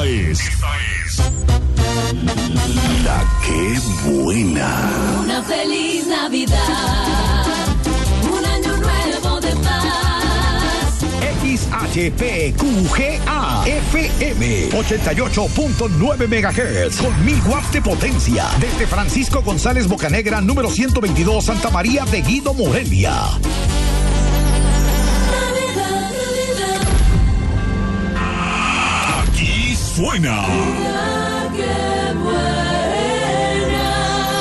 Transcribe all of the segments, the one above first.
es La Que Buena. Una feliz Navidad, un año nuevo de paz. XHPQGA FM 88.9 MHz con 1000 watts de potencia. Desde Francisco González Bocanegra, número 122, Santa María de Guido, Morelia. Aquí suena La Que Buena.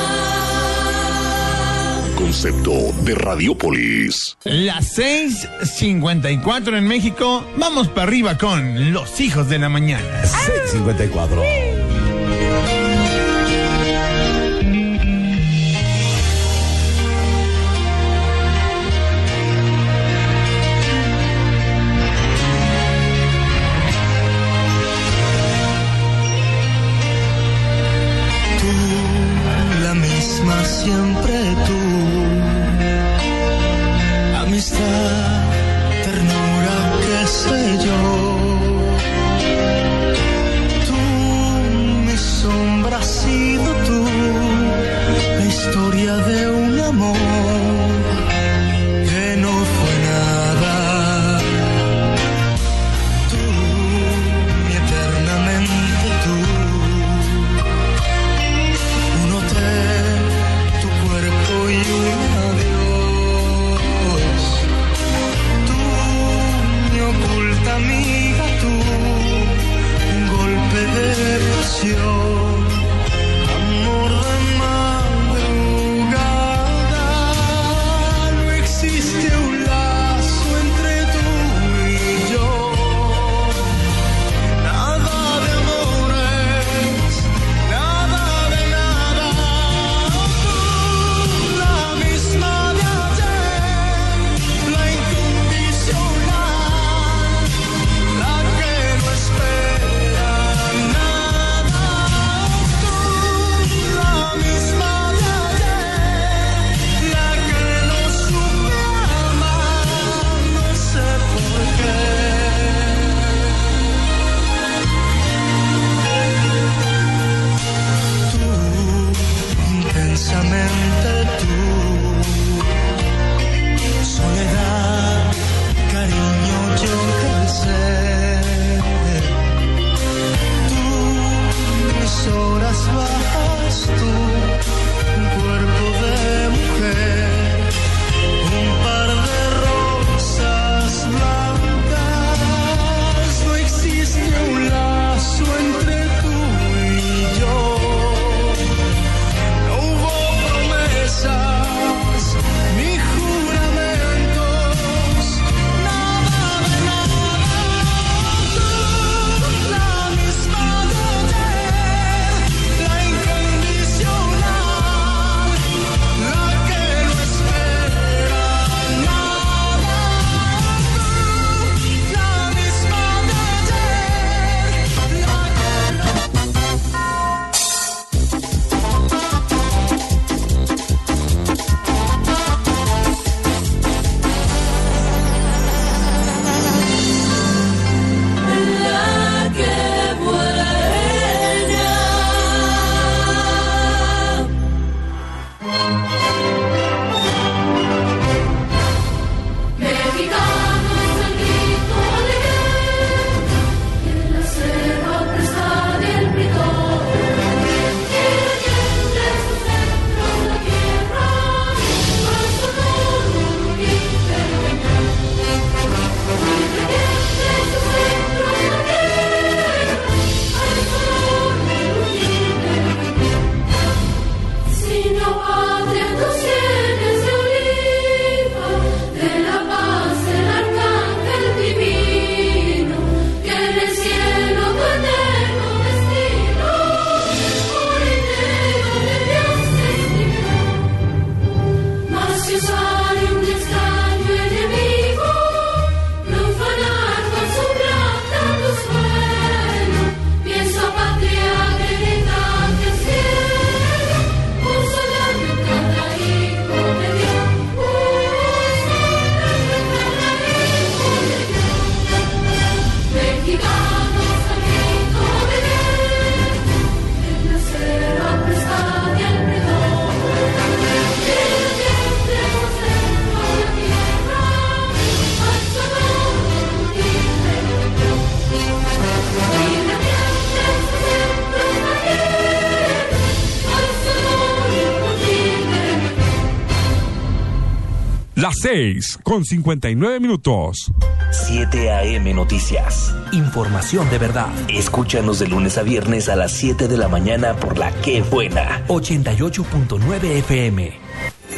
Concepto de Radiópolis. Las 6:54 en México. Vamos para arriba con Los Hijos de la Mañana. 6:54. Siempre tú, amistad, ternura, qué sé yo. Tú, mi sombra, has sido tú, la historia de un amor que no fue nada. Tú, mi eternamente tú, un hotel y un adiós. Tú, mi oculta amiga, tú, un golpe de pasión, amor de madrugada. No existe un lazo entre tú y yo, nada de amores, nada de nada. Intensamente tú, soledad, cariño, yo que sé. Tú, mis horas bajas, tú, un cuerpo de mujer, un par de rosas blancas. No existe un lazo entre tú y yo. Ni juramentos, nada de nada. Las 6:59. 7 AM Noticias. Información de verdad. Escúchanos de lunes a viernes a las 7 de la mañana por La Que Buena. 88.9 FM.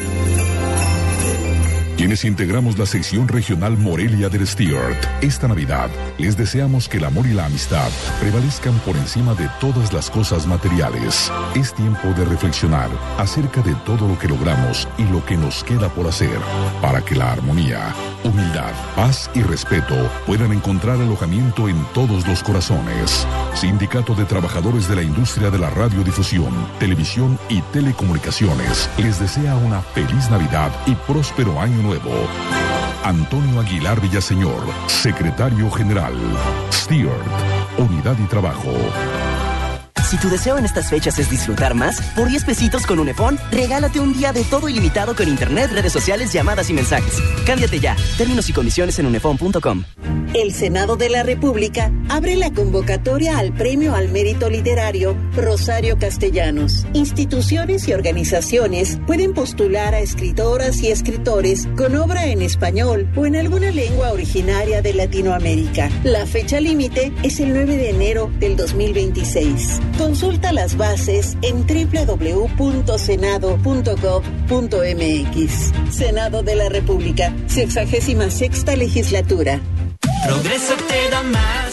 Quienes integramos la sección regional Morelia del Stewart, esta Navidad les deseamos que el amor y la amistad prevalezcan por encima de todas las cosas materiales. Es tiempo de reflexionar acerca de todo lo que logramos y lo que nos queda por hacer, para que la armonía, humildad, paz y respeto puedan encontrar alojamiento en todos los corazones. Sindicato de Trabajadores de la Industria de la Radiodifusión, Televisión y Telecomunicaciones les desea una feliz Navidad y próspero año nuevo. Antonio Aguilar Villaseñor, Secretario General. Stewart, Unidad y Trabajo. Si tu deseo en estas fechas es disfrutar más, por 10 pesitos con Unefón, regálate un día de todo ilimitado con internet, redes sociales, llamadas y mensajes. Cámbiate ya. Términos y condiciones en unefón.com. El Senado de la República abre la convocatoria al Premio al Mérito Literario Rosario Castellanos. Instituciones y organizaciones pueden postular a escritoras y escritores con obra en español o en alguna lengua originaria de Latinoamérica. La fecha límite es el 9 de enero del 2026. Consulta las bases en www.senado.gov.mx. Senado de la República, 66ª Legislatura. Progreso te da más.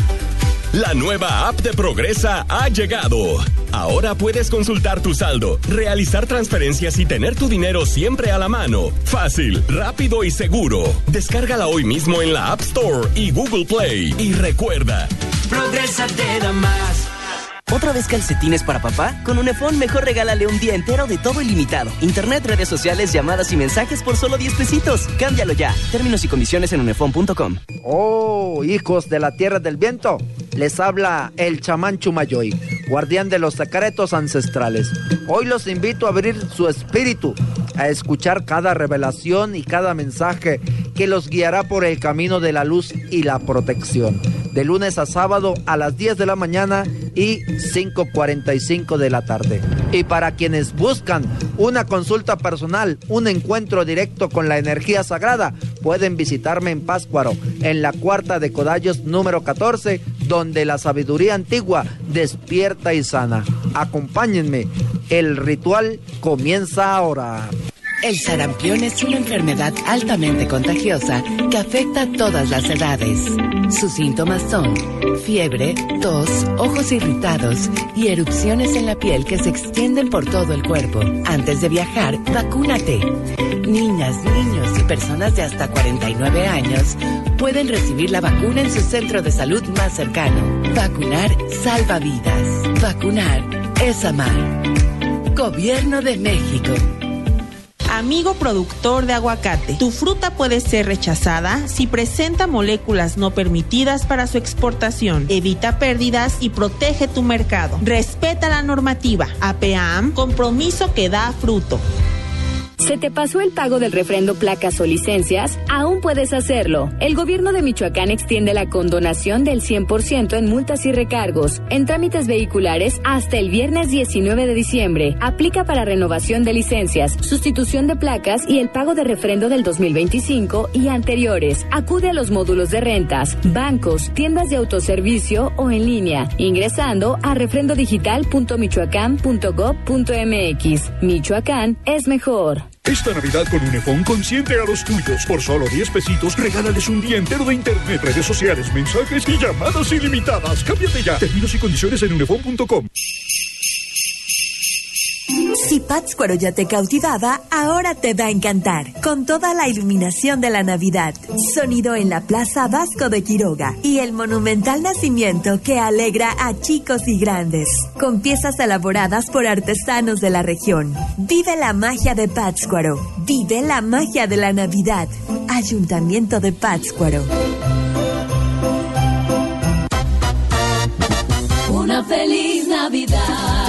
La nueva app de Progresa ha llegado. Ahora puedes consultar tu saldo, realizar transferencias y tener tu dinero siempre a la mano. Fácil, rápido y seguro. Descárgala hoy mismo en la App Store y Google Play. Y recuerda, Progresa te da más. ¿Otra vez calcetines para papá? Con Unefón mejor regálale un día entero de todo ilimitado. Internet, redes sociales, llamadas y mensajes por solo 10 pesitos. Cámbialo ya. Términos y condiciones en unefón.com. Oh, hijos de la tierra del viento. Les habla el chamán Chumayoy, guardián de los secretos ancestrales. Hoy los invito a abrir su espíritu, a escuchar cada revelación y cada mensaje que los guiará por el camino de la luz y la protección. De lunes a sábado a las 10 de la mañana y 5:45 de la tarde. Y para quienes buscan una consulta personal, un encuentro directo con la energía sagrada, pueden visitarme en Pátzcuaro, en la Cuarta de Codallos número 14, donde la sabiduría antigua despierta y sana. Acompáñenme, el ritual comienza ahora. El sarampión es una enfermedad altamente contagiosa que afecta a todas las edades. Sus síntomas son fiebre, tos, ojos irritados y erupciones en la piel que se extienden por todo el cuerpo. Antes de viajar, vacúnate. Niñas, niños y personas de hasta 49 años pueden recibir la vacuna en su centro de salud más cercano. Vacunar salva vidas. Vacunar es amar. Gobierno de México. Amigo productor de aguacate, tu fruta puede ser rechazada si presenta moléculas no permitidas para su exportación. Evita pérdidas y protege tu mercado. Respeta la normativa. APAM, compromiso que da fruto. ¿Se te pasó el pago del refrendo placas o licencias? Aún puedes hacerlo. El gobierno de Michoacán extiende la condonación del 100% en multas y recargos en trámites vehiculares hasta el viernes 19 de diciembre. Aplica para renovación de licencias, sustitución de placas y el pago de refrendo del 2025 y anteriores. Acude a los módulos de rentas, bancos, tiendas de autoservicio o en línea, ingresando a refrendodigital.michoacán.gov.mx. Michoacán es mejor. Esta Navidad con Unefón consiente a los tuyos. Por solo 10 pesitos, regálales un día entero de internet, redes sociales, mensajes y llamadas ilimitadas. Cámbiate ya. Términos y condiciones en unefón.com. Si Pátzcuaro ya te cautivaba, ahora te va a encantar, con toda la iluminación de la Navidad, sonido en la Plaza Vasco de Quiroga y el monumental nacimiento que alegra a chicos y grandes, con piezas elaboradas por artesanos de la región. Vive la magia de Pátzcuaro, vive la magia de la Navidad. Ayuntamiento de Pátzcuaro. Una feliz Navidad.